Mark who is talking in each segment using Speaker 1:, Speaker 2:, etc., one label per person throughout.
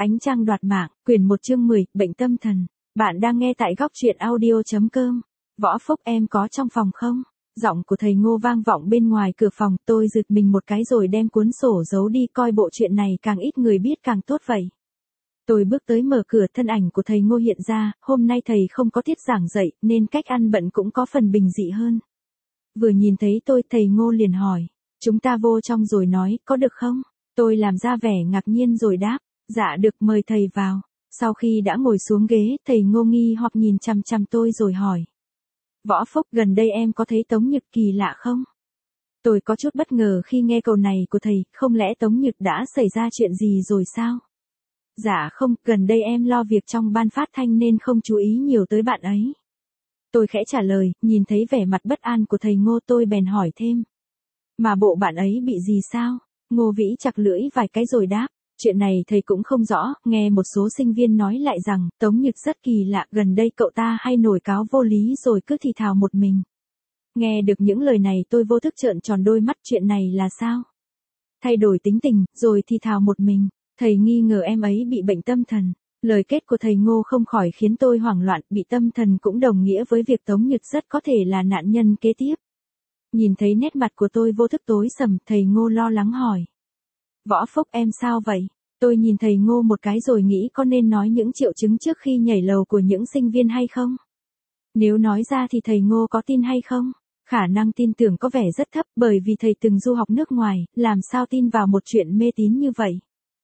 Speaker 1: Ánh trăng đoạt mạng, quyển 1 chương 10, bệnh tâm thần. Bạn đang nghe tại góc truyện audio.com. Võ Phúc em có trong phòng không? Giọng của thầy Ngô vang vọng bên ngoài cửa phòng, tôi giật mình một cái rồi đem cuốn sổ giấu đi, coi bộ chuyện này càng ít người biết càng tốt vậy. Tôi bước tới mở cửa, thân ảnh của thầy Ngô hiện ra, hôm nay thầy không có tiết giảng dạy, nên cách ăn bận cũng có phần bình dị hơn. Vừa nhìn thấy tôi, thầy Ngô liền hỏi, chúng ta vô trong rồi nói, có được không? Tôi làm ra vẻ ngạc nhiên rồi đáp, dạ được, mời thầy vào. Sau khi đã ngồi xuống ghế, thầy Ngô nghi hoặc nhìn chằm chằm tôi rồi hỏi. Võ Phúc, gần đây em có thấy Tống Nhật kỳ lạ không? Tôi có chút bất ngờ khi nghe câu này của thầy, không lẽ Tống Nhật đã xảy ra chuyện gì rồi sao? Dạ không, gần đây em lo việc trong ban phát thanh nên không chú ý nhiều tới bạn ấy. Tôi khẽ trả lời, nhìn thấy vẻ mặt bất an của thầy Ngô tôi bèn hỏi thêm. Mà bộ bạn ấy bị gì sao? Ngô Vĩ chặt lưỡi vài cái rồi đáp. Chuyện này thầy cũng không rõ, nghe một số sinh viên nói lại rằng, Tống Nhật rất kỳ lạ, gần đây cậu ta hay nổi cáo vô lý rồi cứ thì thào một mình. Nghe được những lời này tôi vô thức trợn tròn đôi mắt, chuyện này là sao? Thay đổi tính tình, rồi thì thào một mình, thầy nghi ngờ em ấy bị bệnh tâm thần. Lời kết của thầy Ngô không khỏi khiến tôi hoảng loạn, bị tâm thần cũng đồng nghĩa với việc Tống Nhật rất có thể là nạn nhân kế tiếp. Nhìn thấy nét mặt của tôi vô thức tối sầm, thầy Ngô lo lắng hỏi. Võ Phúc em sao vậy? Tôi nhìn thầy Ngô một cái rồi nghĩ có nên nói những triệu chứng trước khi nhảy lầu của những sinh viên hay không? Nếu nói ra thì thầy Ngô có tin hay không? Khả năng tin tưởng có vẻ rất thấp, bởi vì thầy từng du học nước ngoài, làm sao tin vào một chuyện mê tín như vậy?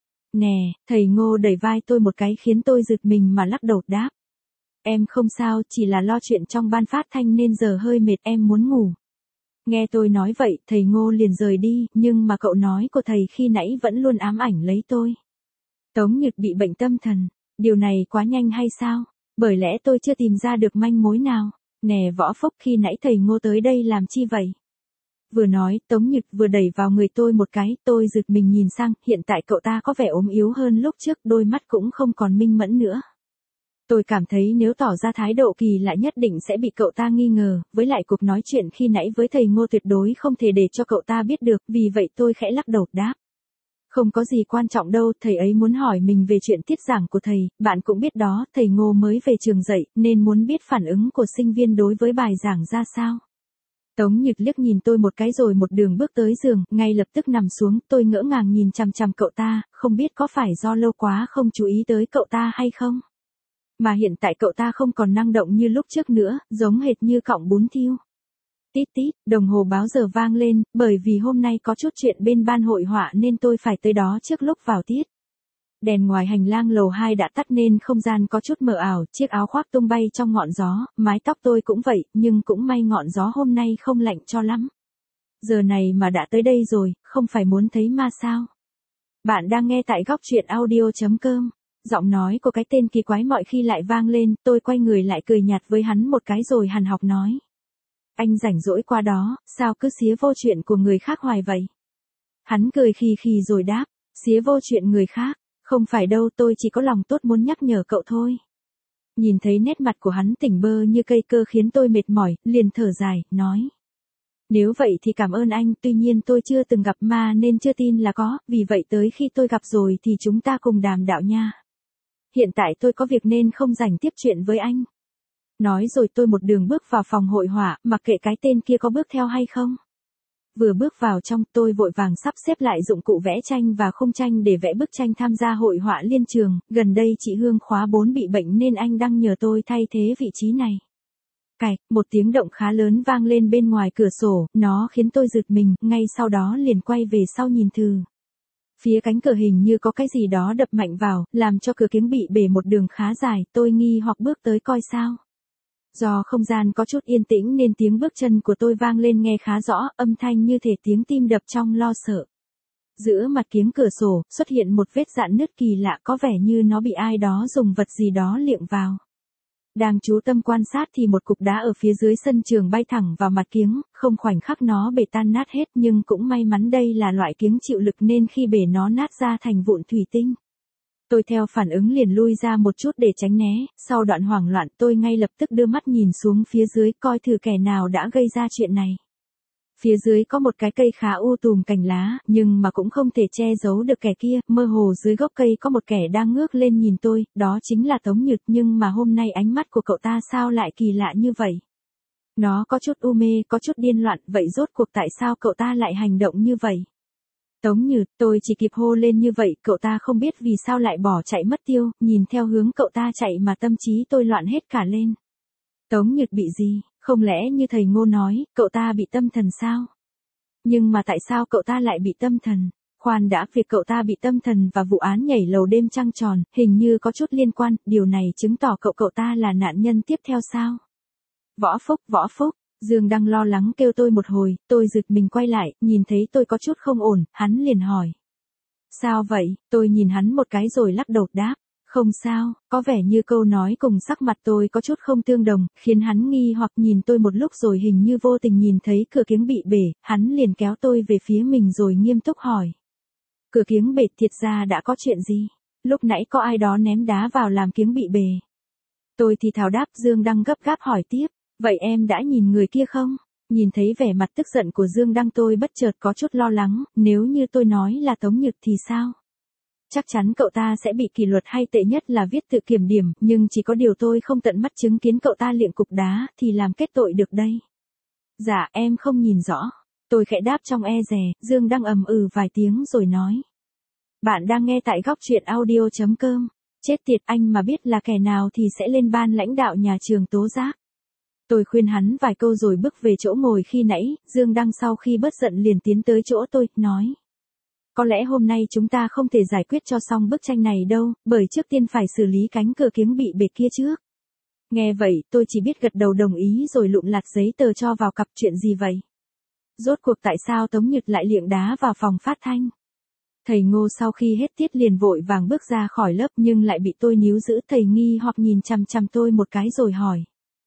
Speaker 1: Nè, thầy Ngô đẩy vai tôi một cái khiến tôi giật mình mà lắc đầu đáp. Em không sao, chỉ là lo chuyện trong ban phát thanh nên giờ hơi mệt, em muốn ngủ. Nghe tôi nói vậy, thầy Ngô liền rời đi, nhưng mà cậu nói của thầy khi nãy vẫn luôn ám ảnh lấy tôi. Tống Nhật bị bệnh tâm thần, điều này quá nhanh hay sao? Bởi lẽ tôi chưa tìm ra được manh mối nào. Nè Võ Phúc, khi nãy thầy Ngô tới đây làm chi vậy? Vừa nói, Tống Nhật vừa đẩy vào người tôi một cái, tôi giật mình nhìn sang, hiện tại cậu ta có vẻ ốm yếu hơn lúc trước, đôi mắt cũng không còn minh mẫn nữa. Tôi cảm thấy nếu tỏ ra thái độ kỳ lạ nhất định sẽ bị cậu ta nghi ngờ, với lại cuộc nói chuyện khi nãy với thầy Ngô tuyệt đối không thể để cho cậu ta biết được, vì vậy tôi khẽ lắc đầu đáp. Không có gì quan trọng đâu, thầy ấy muốn hỏi mình về chuyện tiết giảng của thầy, bạn cũng biết đó, thầy Ngô mới về trường dạy, nên muốn biết phản ứng của sinh viên đối với bài giảng ra sao. Tống Nhật liếc nhìn tôi một cái rồi một đường bước tới giường, ngay lập tức nằm xuống, tôi ngỡ ngàng nhìn chằm chằm cậu ta, không biết có phải do lâu quá không chú ý tới cậu ta hay không. Mà hiện tại cậu ta không còn năng động như lúc trước nữa, giống hệt như cọng bún thiêu. Tít tít, đồng hồ báo giờ vang lên, bởi vì hôm nay có chút chuyện bên ban hội họa nên tôi phải tới đó trước lúc vào tiết. Đèn ngoài hành lang lầu 2 đã tắt nên không gian có chút mờ ảo, chiếc áo khoác tung bay trong ngọn gió, mái tóc tôi cũng vậy, nhưng cũng may ngọn gió hôm nay không lạnh cho lắm. Giờ này mà đã tới đây rồi, không phải muốn thấy ma sao? Bạn đang nghe tại góc truyện audio.com. Giọng nói của cái tên kỳ quái mọi khi lại vang lên, tôi quay người lại cười nhạt với hắn một cái rồi hằn học nói. Anh rảnh rỗi qua đó, sao cứ xía vô chuyện của người khác hoài vậy? Hắn cười khì khì rồi đáp, xía vô chuyện người khác, không phải đâu, tôi chỉ có lòng tốt muốn nhắc nhở cậu thôi. Nhìn thấy nét mặt của hắn tỉnh bơ như cây cơ khiến tôi mệt mỏi, liền thở dài, nói. Nếu vậy thì cảm ơn anh, tuy nhiên tôi chưa từng gặp ma nên chưa tin là có, vì vậy tới khi tôi gặp rồi thì chúng ta cùng đàm đạo nha. Hiện tại tôi có việc nên không rảnh tiếp chuyện với anh. Nói rồi tôi một đường bước vào phòng hội họa, mặc kệ cái tên kia có bước theo hay không. Vừa bước vào trong, tôi vội vàng sắp xếp lại dụng cụ vẽ tranh và khung tranh để vẽ bức tranh tham gia hội họa liên trường. Gần đây chị Hương khóa 4 bị bệnh nên anh đang nhờ tôi thay thế vị trí này. Cạch, một tiếng động khá lớn vang lên bên ngoài cửa sổ, nó khiến tôi giật mình, ngay sau đó liền quay về sau nhìn thử. Phía cánh cửa hình như có cái gì đó đập mạnh vào, làm cho cửa kính bị bể một đường khá dài, tôi nghi hoặc bước tới coi sao. Do không gian có chút yên tĩnh nên tiếng bước chân của tôi vang lên nghe khá rõ, âm thanh như thể tiếng tim đập trong lo sợ. Giữa mặt kiếng cửa sổ, xuất hiện một vết rạn nứt kỳ lạ, có vẻ như nó bị ai đó dùng vật gì đó liệng vào. Đang chú tâm quan sát thì một cục đá ở phía dưới sân trường bay thẳng vào mặt kiếng, không khoảnh khắc nó bể tan nát hết, nhưng cũng may mắn đây là loại kiếng chịu lực nên khi bể nó nát ra thành vụn thủy tinh. Tôi theo phản ứng liền lui ra một chút để tránh né, sau đoạn hoảng loạn tôi ngay lập tức đưa mắt nhìn xuống phía dưới coi thử kẻ nào đã gây ra chuyện này. Phía dưới có một cái cây khá tùm cành lá, nhưng mà cũng không thể che giấu được kẻ kia, mơ hồ dưới gốc cây có một kẻ đang ngước lên nhìn tôi, đó chính là Tống Nhược, nhưng mà hôm nay ánh mắt của cậu ta sao lại kỳ lạ như vậy? Nó có chút u mê, có chút điên loạn, vậy rốt cuộc tại sao cậu ta lại hành động như vậy? Tống Nhược, tôi chỉ kịp hô lên như vậy, cậu ta không biết vì sao lại bỏ chạy mất tiêu, nhìn theo hướng cậu ta chạy mà tâm trí tôi loạn hết cả lên. Tống Nhược bị gì? Không lẽ như thầy Ngô nói, cậu ta bị tâm thần sao? Nhưng mà tại sao cậu ta lại bị tâm thần? Khoan đã, việc cậu ta bị tâm thần và vụ án nhảy lầu đêm trăng tròn, hình như có chút liên quan, điều này chứng tỏ cậu ta là nạn nhân tiếp theo sao? Võ Phúc, Dương Đăng lo lắng kêu tôi một hồi, tôi giật mình quay lại, nhìn thấy tôi có chút không ổn, hắn liền hỏi. Sao vậy? Tôi nhìn hắn một cái rồi lắc đầu đáp. Không sao, có vẻ như câu nói cùng sắc mặt tôi có chút không tương đồng, khiến hắn nghi hoặc nhìn tôi một lúc rồi hình như vô tình nhìn thấy cửa kiếng bị bể, hắn liền kéo tôi về phía mình rồi nghiêm túc hỏi. Cửa kiếng bể, thiệt ra đã có chuyện gì? Lúc nãy có ai đó ném đá vào làm kiếng bị bể. Tôi thì thào đáp. Dương Đăng gấp gáp hỏi tiếp, vậy em đã nhìn người kia không? Nhìn thấy vẻ mặt tức giận của Dương Đăng tôi bất chợt có chút lo lắng, nếu như tôi nói là Tống Nhược thì sao? Chắc chắn cậu ta sẽ bị kỷ luật hay tệ nhất là viết tự kiểm điểm, nhưng chỉ có điều tôi không tận mắt chứng kiến cậu ta liệng cục đá, thì làm kết tội được đây. Dạ, em không nhìn rõ. Tôi khẽ đáp trong e dè. Dương Đăng vài tiếng rồi nói. Bạn đang nghe tại góc truyện audio.com. Chết tiệt, anh mà biết là kẻ nào thì sẽ lên ban lãnh đạo nhà trường tố giác. Tôi khuyên hắn vài câu rồi bước về chỗ ngồi khi nãy, Dương Đăng sau khi bớt giận liền tiến tới chỗ tôi, nói. Có lẽ hôm nay chúng ta không thể giải quyết cho xong bức tranh này đâu, bởi trước tiên phải xử lý cánh cửa kiếng bị bể kia trước. Nghe vậy, tôi chỉ biết gật đầu đồng ý rồi lụm lặt giấy tờ cho vào cặp. Chuyện gì vậy? Rốt cuộc tại sao Tống Nhược lại liệng đá vào phòng phát thanh? Thầy Ngô sau khi hết tiết liền vội vàng bước ra khỏi lớp nhưng lại bị tôi níu giữ. Thầy nghi hoặc nhìn chằm chằm tôi một cái rồi hỏi.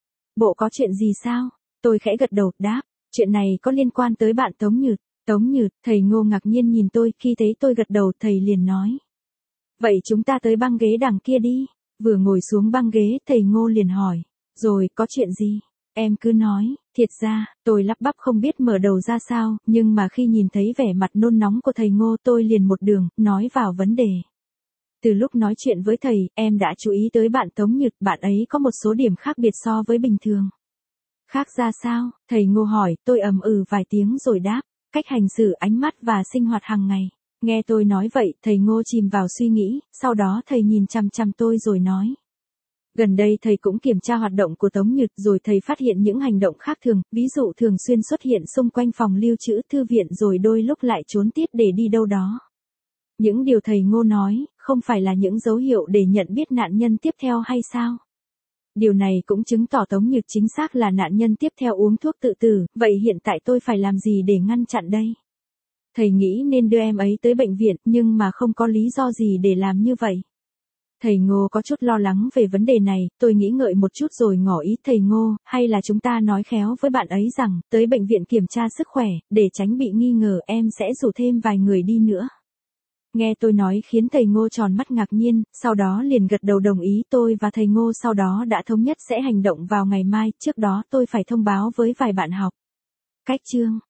Speaker 1: Bộ có chuyện gì sao? Tôi khẽ gật đầu, đáp. Chuyện này có liên quan tới bạn Tống Nhược. Tống Nhược, thầy Ngô ngạc nhiên nhìn tôi, khi thấy tôi gật đầu thầy liền nói. Vậy chúng ta tới băng ghế đằng kia đi. Vừa ngồi xuống băng ghế thầy Ngô liền hỏi. Rồi, có chuyện gì? Em cứ nói. Thiệt ra, tôi lắp bắp không biết mở đầu ra sao, nhưng mà khi nhìn thấy vẻ mặt nôn nóng của thầy Ngô tôi liền một đường, nói vào vấn đề. Từ lúc nói chuyện với thầy, em đã chú ý tới bạn Tống Nhược, bạn ấy có một số điểm khác biệt so với bình thường. Khác ra sao? Thầy Ngô hỏi, tôi vài tiếng rồi đáp. Cách hành xử, ánh mắt và sinh hoạt hàng ngày. Nghe tôi nói vậy, thầy Ngô chìm vào suy nghĩ, sau đó thầy nhìn chằm chằm tôi rồi nói. Gần đây thầy cũng kiểm tra hoạt động của Tống Nhược rồi thầy phát hiện những hành động khác thường, ví dụ thường xuyên xuất hiện xung quanh phòng lưu trữ thư viện rồi đôi lúc lại trốn tiết để đi đâu đó. Những điều thầy Ngô nói, không phải là những dấu hiệu để nhận biết nạn nhân tiếp theo hay sao? Điều này cũng chứng tỏ Tống Nhược chính xác là nạn nhân tiếp theo uống thuốc tự tử, vậy hiện tại tôi phải làm gì để ngăn chặn đây? Thầy nghĩ nên đưa em ấy tới bệnh viện, nhưng mà không có lý do gì để làm như vậy. Thầy Ngô có chút lo lắng về vấn đề này, tôi nghĩ ngợi một chút rồi ngỏ ý. Thầy Ngô, hay là chúng ta nói khéo với bạn ấy rằng, tới bệnh viện kiểm tra sức khỏe, để tránh bị nghi ngờ, em sẽ rủ thêm vài người đi nữa. Nghe tôi nói khiến thầy Ngô tròn mắt ngạc nhiên, sau đó liền gật đầu đồng ý. Tôi và thầy Ngô sau đó đã thống nhất sẽ hành động vào ngày mai, trước đó tôi phải thông báo với vài bạn học. Cách chương